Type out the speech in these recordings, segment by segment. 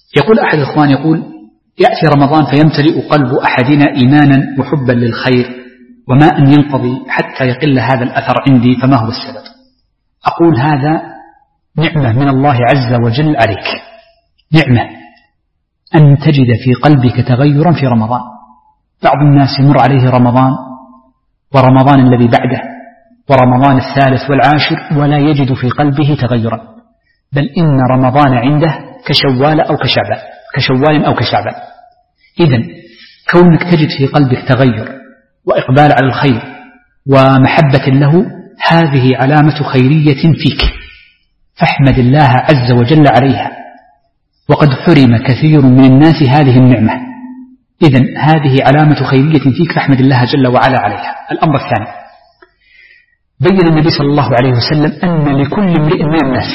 يقول أحد الإخوان يقول: يأتي رمضان فيمتلئ قلب أحدنا إيمانا وحبا للخير، وما أن ينقضي حتى يقل هذا الأثر عندي، فما هو السبب؟ أقول: هذا نعمة من الله عز وجل عليك، نعمة أن تجد في قلبك تغيرا في رمضان. بعض الناس يمر عليه رمضان ورمضان الذي بعده ورمضان الثالث والعاشر ولا يجد في قلبه تغيرا، بل إن رمضان عنده كشوال أو كشعبان. إذن كونك تجد في قلبك تغير وإقبال على الخير ومحبة له، هذه علامة خيرية فيك، فاحمد الله عز وجل عليها، وقد حرم كثير من الناس هذه النعمة. إذن هذه علامة خيرية فيك، فاحمد الله جل وعلا عليها. الأمر الثاني، بين النبي صلى الله عليه وسلم أن لكل امرئ من الناس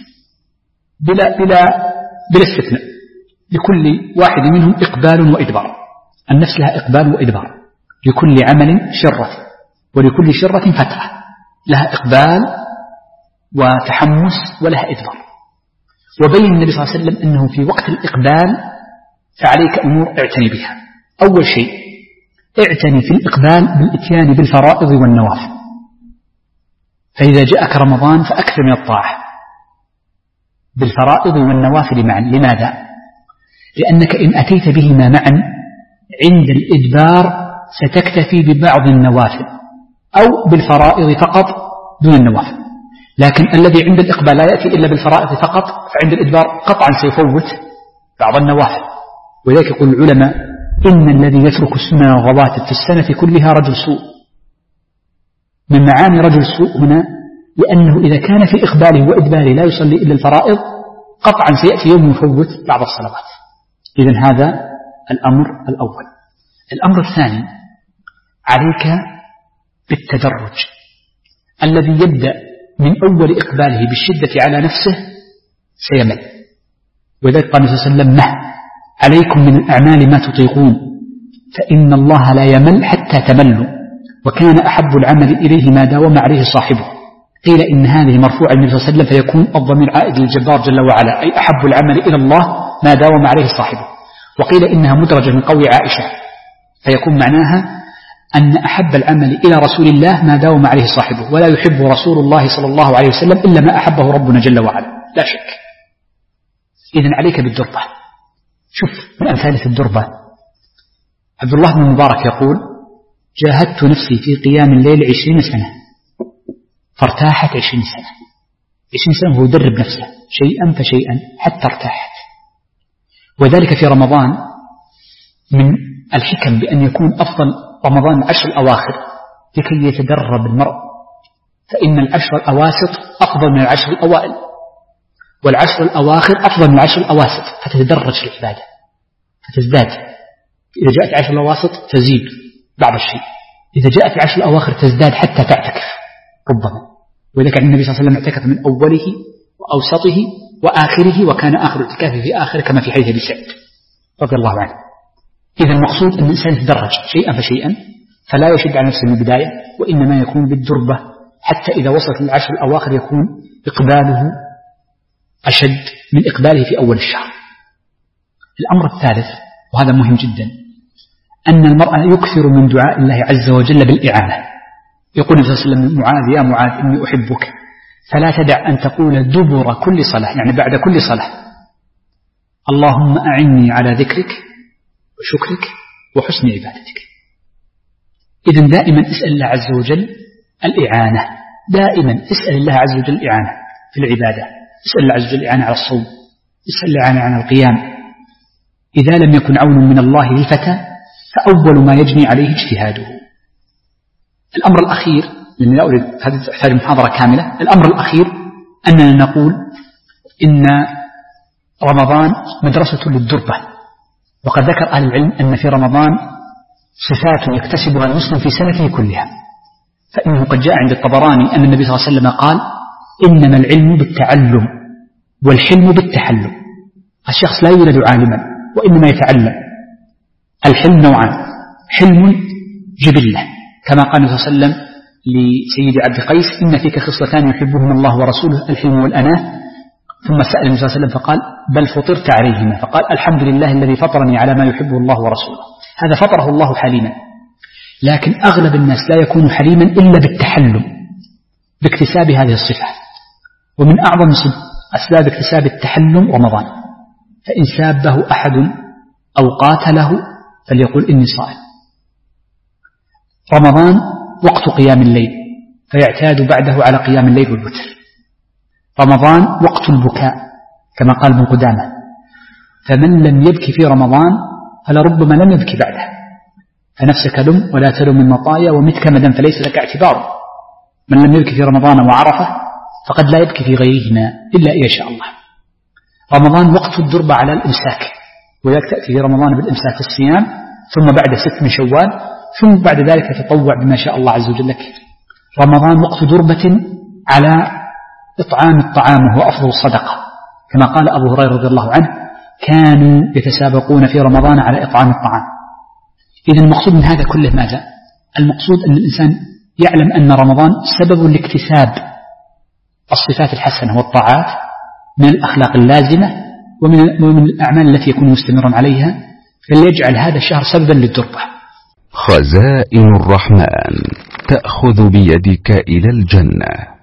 بلا استثناء، لكل واحد منهم إقبال وإدبار. النفس لها إقبال وإدبار، لكل عمل شرة ولكل شرة فترة، لها إقبال وتحمس ولها إدبار. وبين النبي صلى الله عليه وسلم أنه في وقت الإقبال فعليك أمور اعتني بها. أول شيء، اعتني في الإقبال بالإتيان بالفرائض والنوافل، فإذا جاءك رمضان فأكثر من الطاعة بالفرائض والنوافل معا. لماذا؟ لأنك إن أتيت بهما معا عند الإدبار ستكتفي ببعض النوافل أو بالفرائض فقط دون النوافل، لكن الذي عند الإقبال لا يأتي إلا بالفرائض فقط، فعند الإدبار قطعا سيفوت بعض النوافل. ولذلك يقول العلماء: إن الذي يترك السنن والرواتب في السنة كلها رجل سوء. من معاني رجل سوء هنا لأنه إذا كان في إقباله وإدباره لا يصلي إلا الفرائض، قطعا سيأتي يوم يفوت بعض الصلوات. إذن هذا الأمر الأول. الأمر الثاني، عليك بالتدرج. الذي يبدأ من أول إقباله بالشدة على نفسه سيمل، وذلك قال النبي صلى الله عليه وسلم: عليكم من الأعمال ما تطيقون، فإن الله لا يمل حتى تملوا، وكان أحب العمل إليه ما داوم عليه صاحبه. قيل إن هذه مرفوعة النبي صلى الله عليه وسلم، فيكون الضمير عائد للجبار جل وعلا، أي أحب العمل إلى الله ما داوم عليه صاحبه. وقيل إنها مدرجة من قول عائشة، فيكون معناها أن أحب العمل إلى رسول الله ما داوم عليه صاحبه، ولا يحب رسول الله صلى الله عليه وسلم إلا ما أحبه ربنا جل وعلا، لا شك. إذن عليك بالدربة. شوف من أمثالة الدربة، عبد الله بن المبارك يقول: جاهدت نفسي في قيام الليل 20 سنة فارتاحت 20 سنة. 20 سنة هو يدرب نفسه شيئا فشيئا حتى ارتاحت. وذلك في رمضان من الحكم بأن يكون أفضل رمضان العشر الأواخر لكي يتدرب المرء، فإن العشر الأواسط أفضل من العشر الأوائل، والعشر الأواخر أفضل من العشر الأواسط، فتتدرج في العبادة فتزداد. إذا جاءت العشر الأواسط تزيد بعض الشيء، إذا جاءت العشر الأواخر تزداد حتى تعتكف ربما. وذلك النبي صلى الله عليه وسلم اعتكف من أوله وأوسطه وآخره، وكان آخر اعتكافه في آخر كما في حديث أبي سعيد رضي الله عنه. إذا المقصود أن الإنسان يتدرج شيئا فشيئا، فلا يشد على نفسه من البداية، وإنما يكون بالدربة حتى إذا وصلت العشر الأواخر يكون إقباله أشد من إقباله في أول الشهر. الأمر الثالث، وهذا مهم جدا، أن المرأة يكثر من دعاء الله عز وجل بالإعانة. يقول النبي صلى الله عليه وسلم: معاذ يا معاذ إني أحبك، فلا تدع أن تقول دبر كل صلاة، يعني بعد كل صلاة: اللهم أعني على ذكرك وشكرك وحسن عبادتك. إذن دائما اسأل الله عز وجل الإعانة، دائما اسأل الله عز وجل الإعانة في العبادة، اسأل الله عز وجل الإعانة على الصوم، اسأل الله الإعانة على القيام. إذا لم يكن عون من الله للفتى فأول ما يجني عليه اجتهاده. الأمر الأخير، لأن لا أريد هذه تحتاج محاضرة كاملة، الأمر الأخير أننا نقول إن رمضان مدرسة للدربة. وقد ذكر أهل العلم أن في رمضان صفات يكتسبها المسلم في سنته كلها، فإنه قد جاء عند الطبراني أن النبي صلى الله عليه وسلم قال: إنما العلم بالتعلم والحلم بالتحلم. الشخص لا يولد عالما وإنما يتعلم. الحلم نوعان: حلم جبلة كما قال النبي صلى الله عليه وسلم لسيد عبد قيس: إن فيك خصلتان يحبهما الله ورسوله، الحلم والأناة. ثم سأل النبي صلى الله عليه وسلم فقال بل فطرت عليهما، فقال الحمد لله الذي فطرني على ما يحبه الله ورسوله. هذا فطره الله حليما. لكن أغلب الناس لا يكون حليما إلا بالتحلم باكتساب هذه الصفة. ومن أعظم أسباب اكتساب التحلم رمضان. فإن سابه أحد أو قاتله فليقول إني صائم. رمضان وقت قيام الليل فيعتاد بعده على قيام الليل والوتر. رمضان وقت البكاء كما قال ابن قدامة، فمن لم يبكي في رمضان فلربما لم يبكي بعده. فنفسك لم ولا تلم من مطايا ومت كمدا فليس لك اعتبار. من لم يبكي في رمضان وعرفه فقد لا يبكي في غيرهما إلا إن شاء الله. رمضان وقت الدربة على الإمساك، ولذلك تأتي في رمضان بالإمساك الصيام، ثم بعد 6 من شوال، ثم بعد ذلك تتطوع بما شاء الله عز وجل لك. رمضان وقت دربة على إطعام الطعام وهو أفضل الصدقة، كما قال أبو هريرة رضي الله عنه كانوا يتسابقون في رمضان على إطعام الطعام. إذن المقصود من هذا كله ماذا؟ المقصود أن الإنسان يعلم أن رمضان سبب لاكتساب الصفات الحسنة والطاعات من الأخلاق اللازمة ومن الأعمال التي يكون مستمرا عليها، فليجعل هذا الشهر سببا للدربة. خزائن الرحمن تأخذ بيدك إلى الجنة.